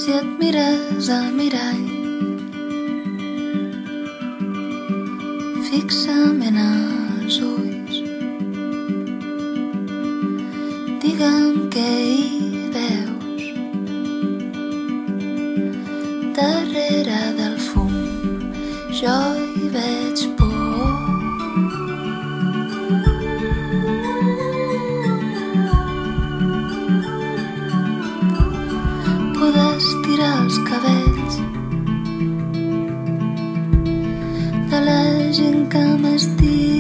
Si et mires al mirall fixament als ulls, digue'm què hi veus darrere del fum. Jo hi veig por. Poder estirar els cabells de la gent que m'estima.